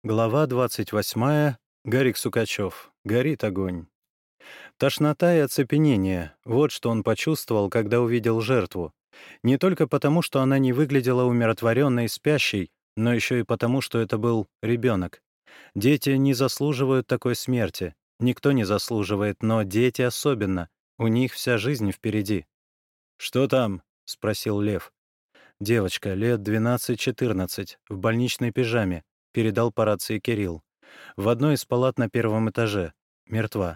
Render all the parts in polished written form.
Глава 28. Гарик Сукачев. Горит огонь. Тошнота и оцепенение — вот что он почувствовал, когда увидел жертву. Не только потому, что она не выглядела умиротворенной и спящей, но еще и потому, что это был ребенок. Дети не заслуживают такой смерти. Никто не заслуживает, но дети особенно. У них вся жизнь впереди. «Что там?» — спросил Лев. Девочка, лет 12-14, в больничной пижаме, передал по рации Кирилл. В одной из палат на первом этаже. Мертва.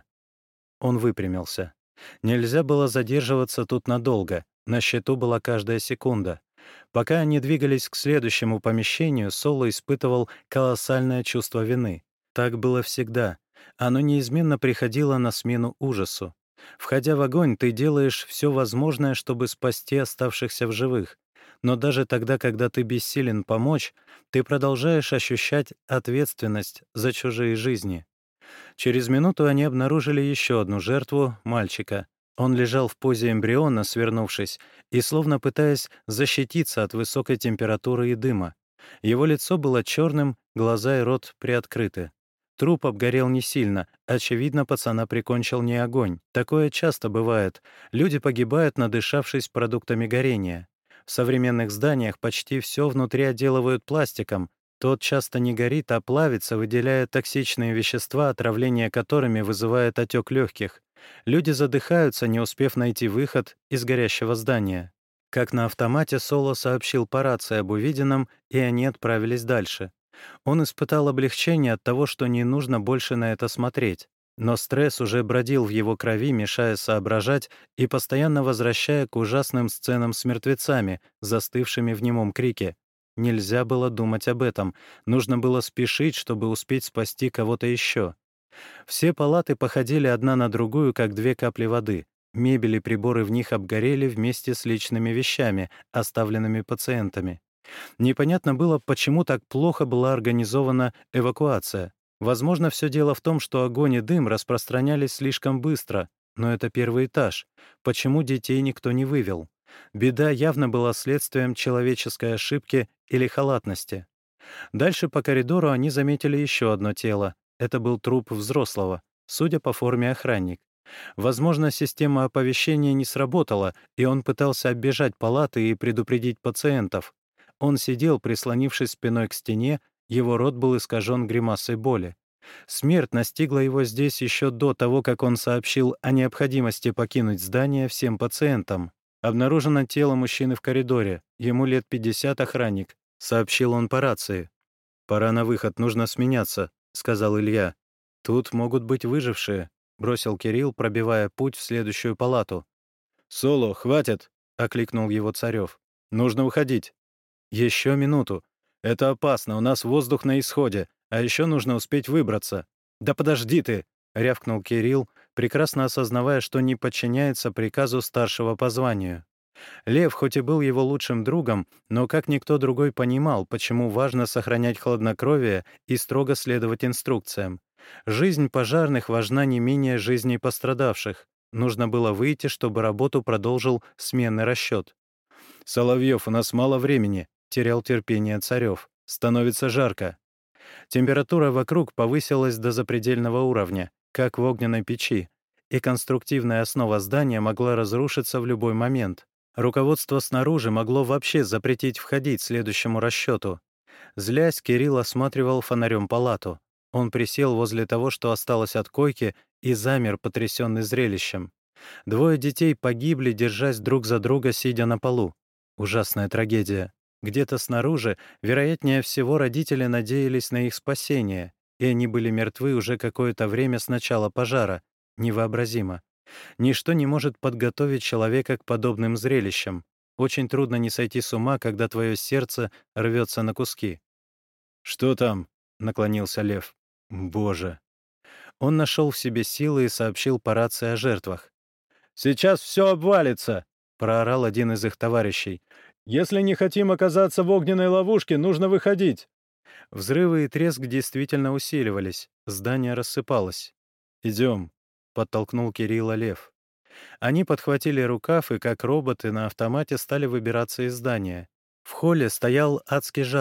Он выпрямился. Нельзя было задерживаться тут надолго. На счету была каждая секунда. Пока они двигались к следующему помещению, Соло испытывал колоссальное чувство вины. Так было всегда. Оно неизменно приходило на смену ужасу. Входя в огонь, ты делаешь все возможное, чтобы спасти оставшихся в живых. Но даже тогда, когда ты бессилен помочь, ты продолжаешь ощущать ответственность за чужие жизни. Через минуту они обнаружили еще одну жертву — мальчика. Он лежал в позе эмбриона, свернувшись, и словно пытаясь защититься от высокой температуры и дыма. Его лицо было черным, глаза и рот приоткрыты. Труп обгорел не сильно. Очевидно, пацана прикончил не огонь. Такое часто бывает. Люди погибают, надышавшись продуктами горения. В современных зданиях почти все внутри отделывают пластиком. Тот часто не горит, а плавится, выделяя токсичные вещества, отравление которыми вызывает отек легких. Люди задыхаются, не успев найти выход из горящего здания. Как на автомате, Соло сообщил по рации об увиденном, и они отправились дальше. Он испытал облегчение от того, что не нужно больше на это смотреть. Но стресс уже бродил в его крови, мешая соображать и постоянно возвращая к ужасным сценам с мертвецами, застывшими в немом крике. Нельзя было думать об этом. Нужно было спешить, чтобы успеть спасти кого-то еще. Все палаты походили одна на другую, как две капли воды. Мебель и приборы в них обгорели вместе с личными вещами, оставленными пациентами. Непонятно было, почему так плохо была организована эвакуация. Возможно, все дело в том, что огонь и дым распространялись слишком быстро, но это первый этаж. Почему детей никто не вывел? Беда явно была следствием человеческой ошибки или халатности. Дальше по коридору они заметили еще одно тело. Это был труп взрослого, судя по форме охранник. Возможно, система оповещения не сработала, и он пытался оббежать палаты и предупредить пациентов. Он сидел, прислонившись спиной к стене, его рот был искажен гримасой боли. Смерть настигла его здесь еще до того, как он сообщил о необходимости покинуть здание всем пациентам. «Обнаружено тело мужчины в коридоре. Ему лет 50, охранник», — сообщил он по рации. «Пора на выход, нужно сменяться», — сказал Илья. «Тут могут быть выжившие», — бросил Кирилл, пробивая путь в следующую палату. «Соло, хватит!» — окликнул его Царев. «Нужно уходить». «Еще минуту. Это опасно, у нас воздух на исходе, а еще нужно успеть выбраться». «Да подожди ты!» — рявкнул Кирилл, прекрасно осознавая, что не подчиняется приказу старшего по званию. Лев хоть и был его лучшим другом, но как никто другой понимал, почему важно сохранять хладнокровие и строго следовать инструкциям. Жизнь пожарных важна не менее жизни пострадавших. Нужно было выйти, чтобы работу продолжил сменный расчет. «Соловьев, у нас мало времени», — терял терпение Царев. «Становится жарко». Температура вокруг повысилась до запредельного уровня, как в огненной печи, и конструктивная основа здания могла разрушиться в любой момент. Руководство снаружи могло вообще запретить входить следующему расчету. Злясь, Кирилл осматривал фонарем палату. Он присел возле того, что осталось от койки, и замер, потрясенный зрелищем. Двое детей погибли, держась друг за друга, сидя на полу. Ужасная трагедия. Где-то снаружи, вероятнее всего, родители надеялись на их спасение, и они были мертвы уже какое-то время с начала пожара. Невообразимо. Ничто не может подготовить человека к подобным зрелищам. Очень трудно не сойти с ума, когда твое сердце рвется на куски. «Что там?» — наклонился Лев. «Боже!» Он нашел в себе силы и сообщил по рации о жертвах. «Сейчас все обвалится!» — проорал один из их товарищей. «Если не хотим оказаться в огненной ловушке, нужно выходить!» Взрывы и треск действительно усиливались, здание рассыпалось. «Идем», — подтолкнул Кирилла Лев. Они подхватили рукав и, как роботы, на автомате стали выбираться из здания. В холле стоял адский жар,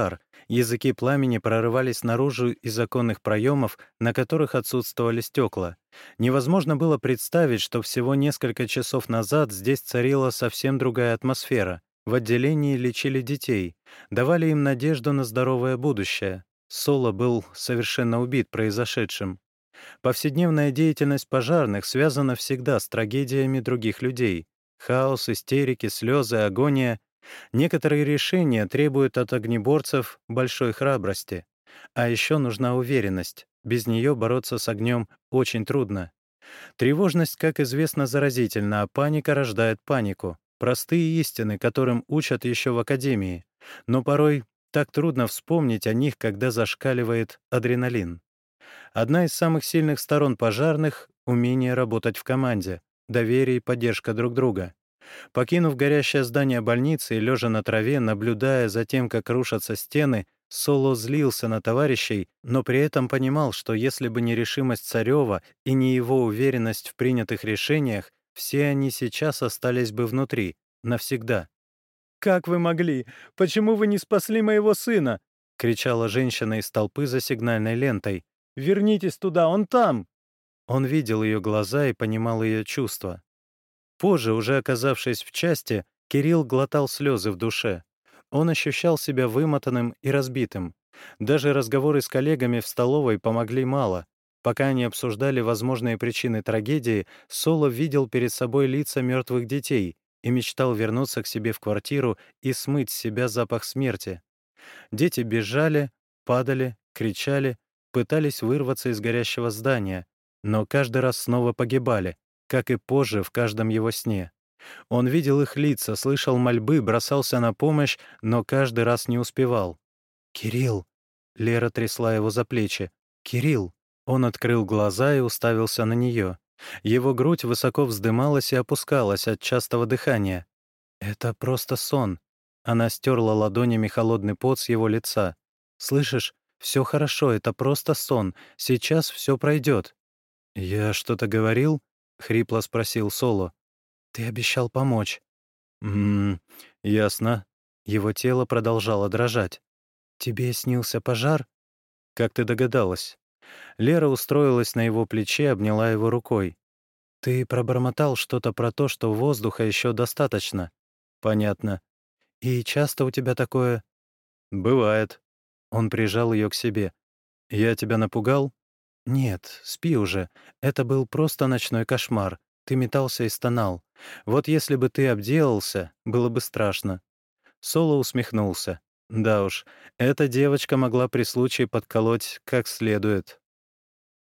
Языки пламени прорывались наружу из оконных проемов, на которых отсутствовали стекла. Невозможно было представить, что всего несколько часов назад здесь царила совсем другая атмосфера. В отделении лечили детей, давали им надежду на здоровое будущее. Соло был совершенно убит произошедшим. Повседневная деятельность пожарных связана всегда с трагедиями других людей. Хаос, истерики, слезы, агония. Некоторые решения требуют от огнеборцев большой храбрости. А еще нужна уверенность. Без нее бороться с огнем очень трудно. Тревожность, как известно, заразительна, а паника рождает панику. Простые истины, которым учат еще в академии. Но порой так трудно вспомнить о них, когда зашкаливает адреналин. Одна из самых сильных сторон пожарных — умение работать в команде, доверие и поддержка друг друга. Покинув горящее здание больницы и лежа на траве, наблюдая за тем, как рушатся стены, Соло злился на товарищей, но при этом понимал, что если бы не решимость Царева и не его уверенность в принятых решениях, все они сейчас остались бы внутри, навсегда. «Как вы могли? Почему вы не спасли моего сына?» — кричала женщина из толпы за сигнальной лентой. «Вернитесь туда, он там!» Он видел ее глаза и понимал ее чувства. Позже, уже оказавшись в части, Кирилл глотал слезы в душе. Он ощущал себя вымотанным и разбитым. Даже разговоры с коллегами в столовой помогли мало. Пока они обсуждали возможные причины трагедии, Соло видел перед собой лица мертвых детей и мечтал вернуться к себе в квартиру и смыть с себя запах смерти. Дети бежали, падали, кричали, пытались вырваться из горящего здания, но каждый раз снова погибали, как и позже в каждом его сне. Он видел их лица, слышал мольбы, бросался на помощь, но каждый раз не успевал. «Кирилл!» — Лера трясла его за плечи. «Кирилл!» Он открыл глаза и уставился на нее. Его грудь высоко вздымалась и опускалась от частого дыхания. «Это просто сон». Она стерла ладонями холодный пот с его лица. «Слышишь, все хорошо, это просто сон. Сейчас все пройдет». «Я что-то говорил?» — хрипло спросил Соло. «Ты обещал помочь». «М-м, ясно». Его тело продолжало дрожать. «Тебе снился пожар?» «Как ты догадалась?» Лера устроилась на его плече, обняла его рукой. «Ты пробормотал что-то про то, что воздуха еще достаточно». «Понятно. И часто у тебя такое?» «Бывает». Он прижал ее к себе. «Я тебя напугал?» «Нет, спи уже. Это был просто ночной кошмар. Ты метался и стонал. Вот если бы ты обделался, было бы страшно». Соло усмехнулся. Да уж, эта девочка могла при случае подколоть как следует.